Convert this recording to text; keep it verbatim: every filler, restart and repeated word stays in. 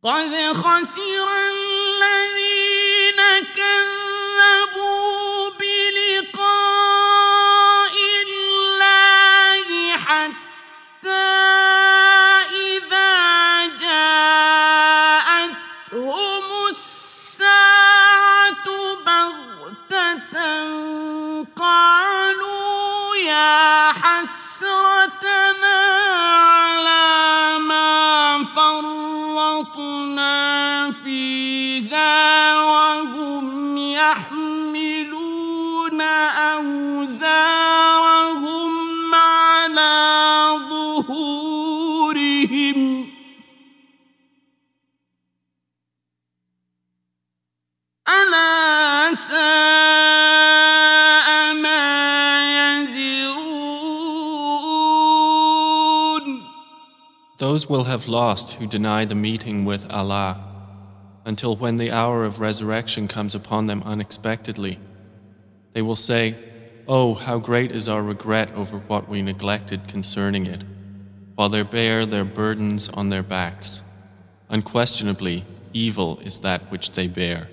قد خسر الذين كذبوا بلقاء الله حتى إذا جاءتهم الساعة بغتة قالوا يا حسرتنا على ما فرطنا فيها وهم يحملون أوزارهم على ظهورهم ألا ساء ما يزرون. Those will have lost who deny the meeting with Allah, until when the hour of resurrection comes upon them unexpectedly. They will say, "Oh, how great is our regret over what we neglected concerning it," while they bear their burdens on their backs. Unquestionably, evil is that which they bear.